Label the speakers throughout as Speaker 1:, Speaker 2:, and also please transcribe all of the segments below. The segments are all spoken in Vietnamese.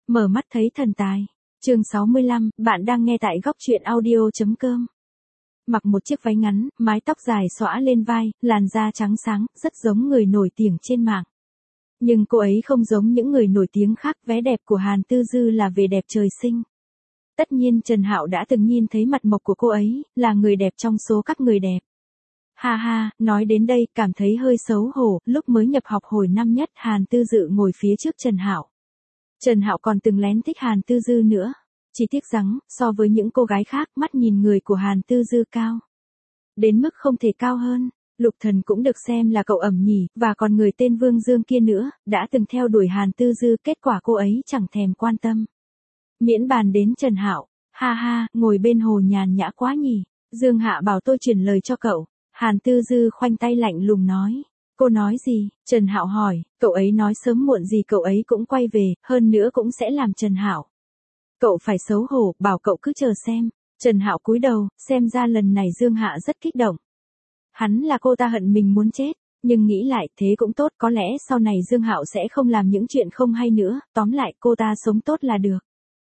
Speaker 1: Mở mắt thấy thần tài. Chương 65, bạn đang nghe tại góc truyện audio.com. Mặc một chiếc váy ngắn, mái tóc dài xõa lên vai, làn da trắng sáng, rất giống người nổi tiếng trên mạng. Nhưng cô ấy không giống những người nổi tiếng khác, vẻ đẹp của Hàn Tư Dư là về đẹp trời sinh. Tất nhiên Trần Hạo đã từng nhìn thấy mặt mộc của cô ấy, là người đẹp trong số các người đẹp. Ha ha, nói đến đây cảm thấy hơi xấu hổ, lúc mới nhập học hồi năm nhất Hàn Tư Dư ngồi phía trước Trần Hạo. Trần Hạo còn từng lén thích Hàn Tư Dư nữa. Chỉ tiếc rằng, so với những cô gái khác, mắt nhìn người của Hàn Tư Dư cao. Đến mức không thể cao hơn. Lục Thần cũng được xem là cậu ẩm nhỉ, và còn người tên Vương Dương kia nữa, đã từng theo đuổi Hàn Tư Dư, kết quả cô ấy chẳng thèm quan tâm. Miễn bàn đến Trần Hạo, ha ha, ngồi bên hồ nhàn nhã quá nhỉ. Dương Hạ bảo tôi truyền lời cho cậu. Hàn Tư Dư khoanh tay lạnh lùng nói. Cô nói gì? Trần Hạo hỏi, cậu ấy nói sớm muộn gì cậu ấy cũng quay về, hơn nữa cũng sẽ làm Trần Hạo. Cậu phải xấu hổ, bảo cậu cứ chờ xem. Trần Hạo cúi đầu, xem ra lần này Dương Hạ rất kích động. Hắn là cô ta hận mình muốn chết, nhưng nghĩ lại thế cũng tốt, có lẽ sau này Dương Hạo sẽ không làm những chuyện không hay nữa, tóm lại cô ta sống tốt là được.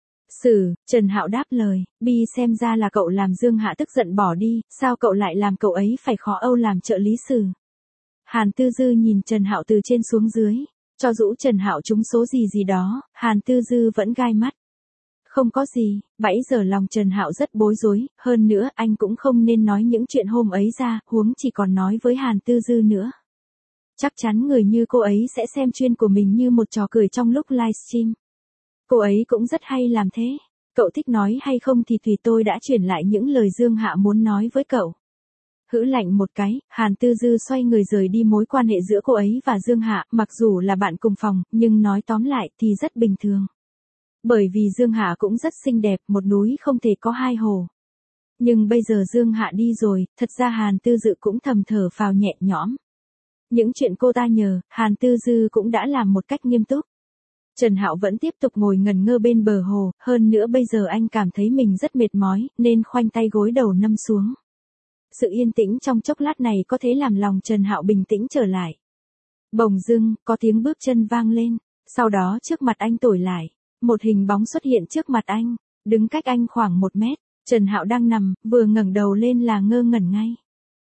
Speaker 1: Trần Hạo đáp lời, Bi xem ra là cậu làm Dương Hạ tức giận bỏ đi, sao cậu lại làm cậu ấy phải khó âu làm trợ lý Sử. Hàn Tư Dư nhìn Trần Hạo từ trên xuống dưới, cho dụ Trần Hạo trúng số gì đó, Hàn Tư Dư vẫn gai mắt. Không có gì, bẫy giờ lòng Trần Hạo rất bối rối, hơn nữa anh cũng không nên nói những chuyện hôm ấy ra, huống chỉ còn nói với Hàn Tư Dư nữa. Chắc chắn người như cô ấy sẽ xem chuyên của mình như một trò cười trong lúc livestream. Cô ấy cũng rất hay làm thế. Cậu thích nói hay không thì tùy, tôi đã chuyển lại những lời Dương Hạ muốn nói với cậu. Hử lạnh một cái, Hàn Tư Dư xoay người rời đi. Mối quan hệ giữa cô ấy và Dương Hạ, mặc dù là bạn cùng phòng, nhưng nói tóm lại thì rất bình thường. Bởi vì Dương Hạ cũng rất xinh đẹp, một núi không thể có hai hồ. Nhưng bây giờ Dương Hạ đi rồi, thật ra Hàn Tư Dư cũng thầm thở phào nhẹ nhõm. Những chuyện cô ta nhờ, Hàn Tư Dư cũng đã làm một cách nghiêm túc. Trần Hạo vẫn tiếp tục ngồi ngẩn ngơ bên bờ hồ, hơn nữa bây giờ anh cảm thấy mình rất mệt mỏi, nên khoanh tay gối đầu nằm xuống. Sự yên tĩnh trong chốc lát này có thể làm lòng Trần Hạo bình tĩnh trở lại. Bỗng dưng, có tiếng bước chân vang lên, sau đó trước mặt anh tối lại. Một hình bóng xuất hiện trước mặt anh, đứng cách anh khoảng 1 mét. Trần Hạo đang nằm, vừa ngẩng đầu lên là ngơ ngẩn ngay.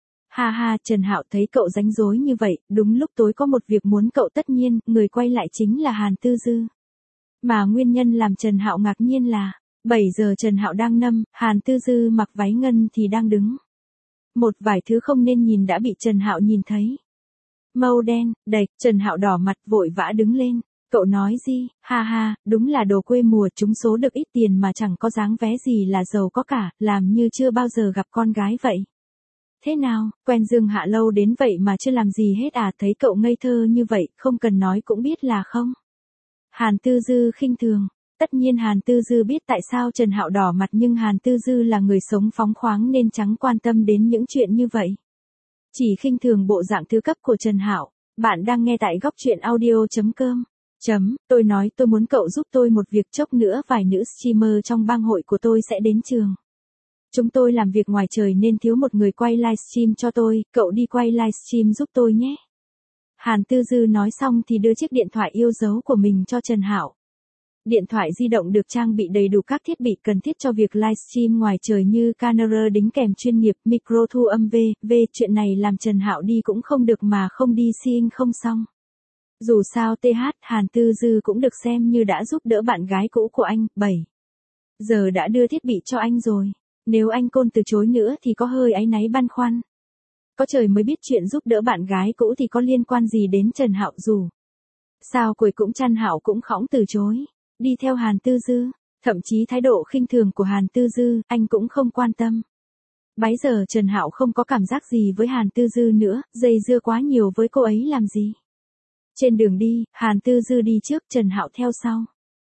Speaker 1: Ha ha, Trần Hạo thấy cậu rảnh rối như vậy, đúng lúc tối có một việc muốn cậu, tất nhiên, người quay lại chính là Hàn Tư Dư. Mà nguyên nhân làm Trần Hạo ngạc nhiên là, 7 giờ Trần Hạo đang nằm, Hàn Tư Dư mặc váy ngân thì đang đứng. Một vài thứ không nên nhìn đã bị Trần Hạo nhìn thấy. Màu đen, đạch, Trần Hạo đỏ mặt vội vã đứng lên. Cậu nói gì? Ha ha, đúng là đồ quê mùa, trúng số được ít tiền mà chẳng có dáng vé gì là giàu có cả, làm như chưa bao giờ gặp con gái vậy. Thế nào, quen Dương Hạ lâu đến vậy mà chưa làm gì hết à? Thấy cậu ngây thơ như vậy, không cần nói cũng biết là không. Hàn Tư Dư khinh thường. Tất nhiên Hàn Tư Dư biết tại sao Trần Hạo đỏ mặt, nhưng Hàn Tư Dư là người sống phóng khoáng nên chẳng quan tâm đến những chuyện như vậy. Chỉ khinh thường bộ dạng thứ cấp của Trần Hạo. Bạn đang nghe tại góc truyện audio.com. Tôi nói tôi muốn cậu giúp tôi một việc, chốc nữa vài nữ streamer trong bang hội của tôi sẽ đến trường. Chúng tôi làm việc ngoài trời nên thiếu một người quay livestream cho tôi, cậu đi quay livestream giúp tôi nhé. Hàn Tư Dư nói xong thì đưa chiếc điện thoại yêu dấu của mình cho Trần Hạo. Điện thoại di động được trang bị đầy đủ các thiết bị cần thiết cho việc livestream ngoài trời như camera đính kèm chuyên nghiệp, micro thu âm v.v. Chuyện này làm Trần Hạo đi cũng không được mà không đi xin không xong. Dù sao Hàn Tư Dư cũng được xem như đã giúp đỡ bạn gái cũ của anh, 7 giờ đã đưa thiết bị cho anh rồi. Nếu anh Côn từ chối nữa thì có hơi áy náy băn khoăn. Có trời mới biết chuyện giúp đỡ bạn gái cũ thì có liên quan gì đến Trần Hạo, dù sao cuối cũng Trần Hạo cũng khõng từ chối. Đi theo Hàn Tư Dư, thậm chí thái độ khinh thường của Hàn Tư Dư, anh cũng không quan tâm. Bấy giờ Trần Hạo không có cảm giác gì với Hàn Tư Dư nữa, dây dưa quá nhiều với cô ấy làm gì. Trên đường đi, Hàn Tư Dư đi trước, Trần Hạo theo sau.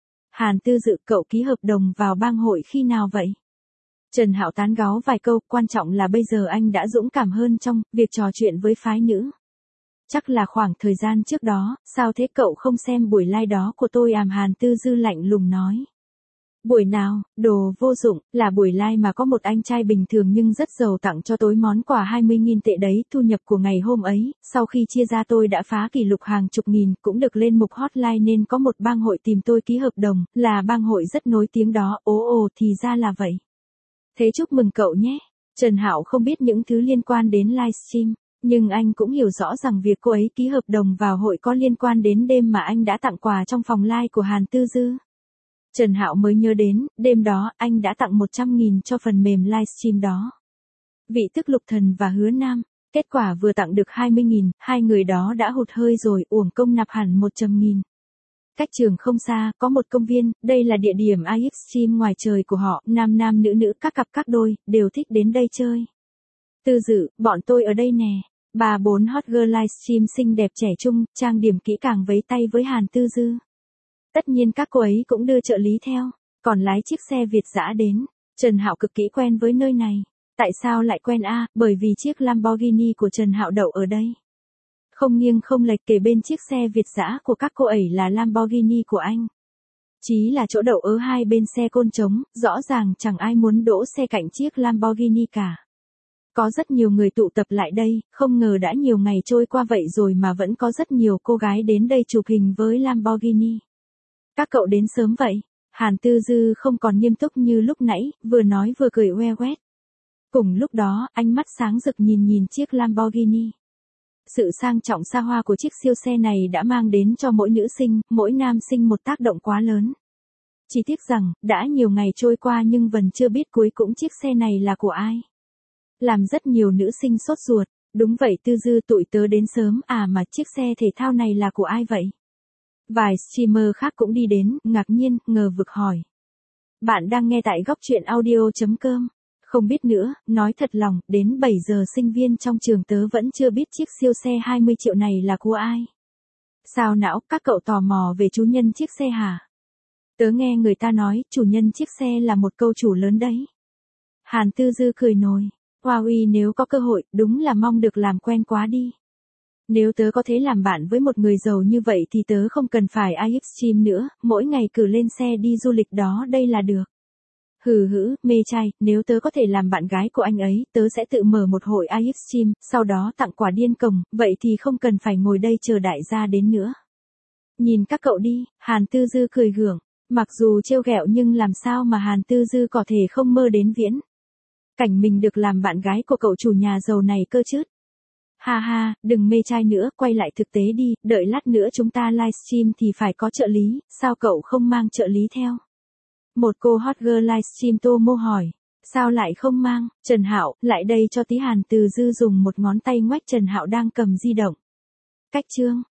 Speaker 1: Hàn Tư Dư, cậu ký hợp đồng vào bang hội khi nào vậy? Trần Hạo tán gáo vài câu, quan trọng là bây giờ anh đã dũng cảm hơn trong việc trò chuyện với phái nữ. Chắc là khoảng thời gian trước đó, sao thế cậu không xem buổi live đó của tôi? Hàn Tư Dư lạnh lùng nói. Buổi nào, đồ vô dụng, là buổi live mà có một anh trai bình thường nhưng rất giàu tặng cho tối món quà 20.000 tệ đấy, thu nhập của ngày hôm ấy, sau khi chia ra tôi đã phá kỷ lục hàng chục nghìn, cũng được lên mục hotline nên có một bang hội tìm tôi ký hợp đồng, là bang hội rất nổi tiếng đó, ồ thì ra là vậy. Thế chúc mừng cậu nhé. Trần Hạo không biết những thứ liên quan đến livestream, nhưng anh cũng hiểu rõ rằng việc cô ấy ký hợp đồng vào hội có liên quan đến đêm mà anh đã tặng quà trong phòng live của Hàn Tư Dư. Trần Hạo mới nhớ đến, đêm đó, anh đã tặng 100.000 cho phần mềm livestream đó. Vị Tức Lục Thần và Hứa Nam, kết quả vừa tặng được 20.000, hai người đó đã hụt hơi rồi, uổng công nạp hẳn 100.000. Cách trường không xa, có một công viên, đây là địa điểm livestream ngoài trời của họ, nam nam nữ nữ các cặp các đôi, đều thích đến đây chơi. Tư Dự, bọn tôi ở đây nè. 3-4 hot girl livestream xinh đẹp trẻ trung, trang điểm kỹ càng vấy tay với Hàn Tư Dư. Tất nhiên các cô ấy cũng đưa trợ lý theo, còn lái chiếc xe Việt dã đến. Trần Hạo cực kỳ quen với nơi này. Tại sao lại quen a? Bởi vì chiếc Lamborghini của Trần Hạo đậu ở đây. Không nghiêng không lệch kề bên chiếc xe Việt dã của các cô ấy là Lamborghini của anh. Chí là chỗ đậu ở hai bên xe côn trống, rõ ràng chẳng ai muốn đỗ xe cạnh chiếc Lamborghini cả. Có rất nhiều người tụ tập lại đây, không ngờ đã nhiều ngày trôi qua vậy rồi mà vẫn có rất nhiều cô gái đến đây chụp hình với Lamborghini. Các cậu đến sớm vậy? Hàn Tư Dư không còn nghiêm túc như lúc nãy, vừa nói vừa cười oe oét. Cùng lúc đó, ánh mắt sáng rực nhìn chiếc Lamborghini. Sự sang trọng xa hoa của chiếc siêu xe này đã mang đến cho mỗi nữ sinh, mỗi nam sinh một tác động quá lớn. Chỉ tiếc rằng, đã nhiều ngày trôi qua nhưng vẫn chưa biết cuối cùng chiếc xe này là của ai. Làm rất nhiều nữ sinh sốt ruột, đúng vậy Tư Dư tụi tớ đến sớm à mà chiếc xe thể thao này là của ai vậy? Vài streamer khác cũng đi đến, ngạc nhiên, ngờ vực hỏi. Bạn đang nghe tại góc truyện audio.com. Không biết nữa, nói thật lòng, đến 7 giờ sinh viên trong trường tớ vẫn chưa biết chiếc siêu xe 20 triệu này là của ai. Sao não, các cậu tò mò về chủ nhân chiếc xe hả? Tớ nghe người ta nói, chủ nhân chiếc xe là một câu chủ lớn đấy. Hàn Tư Dư cười nồi. Huawei nếu có cơ hội, đúng là mong được làm quen quá đi. Nếu tớ có thể làm bạn với một người giàu như vậy thì tớ không cần phải livestream nữa, mỗi ngày cử lên xe đi du lịch đó đây là được. Hừ hữ, mê trai, nếu tớ có thể làm bạn gái của anh ấy, tớ sẽ tự mở một hội livestream, sau đó tặng quà điên cồng, vậy thì không cần phải ngồi đây chờ đại gia đến nữa. Nhìn các cậu đi, Hàn Tư Dư cười gượng, mặc dù trêu ghẹo nhưng làm sao mà Hàn Tư Dư có thể không mơ đến viễn. Cảnh mình được làm bạn gái của cậu chủ nhà giàu này cơ chứ. Ha ha, đừng mê trai nữa, quay lại thực tế đi, đợi lát nữa chúng ta livestream thì phải có trợ lý, sao cậu không mang trợ lý theo? Một cô hot girl livestream Tô Mô hỏi. Sao lại không mang? Trần Hạo, lại đây cho tí. Hàn Từ Dư dùng một ngón tay ngoách Trần Hạo đang cầm di động. Cách chương.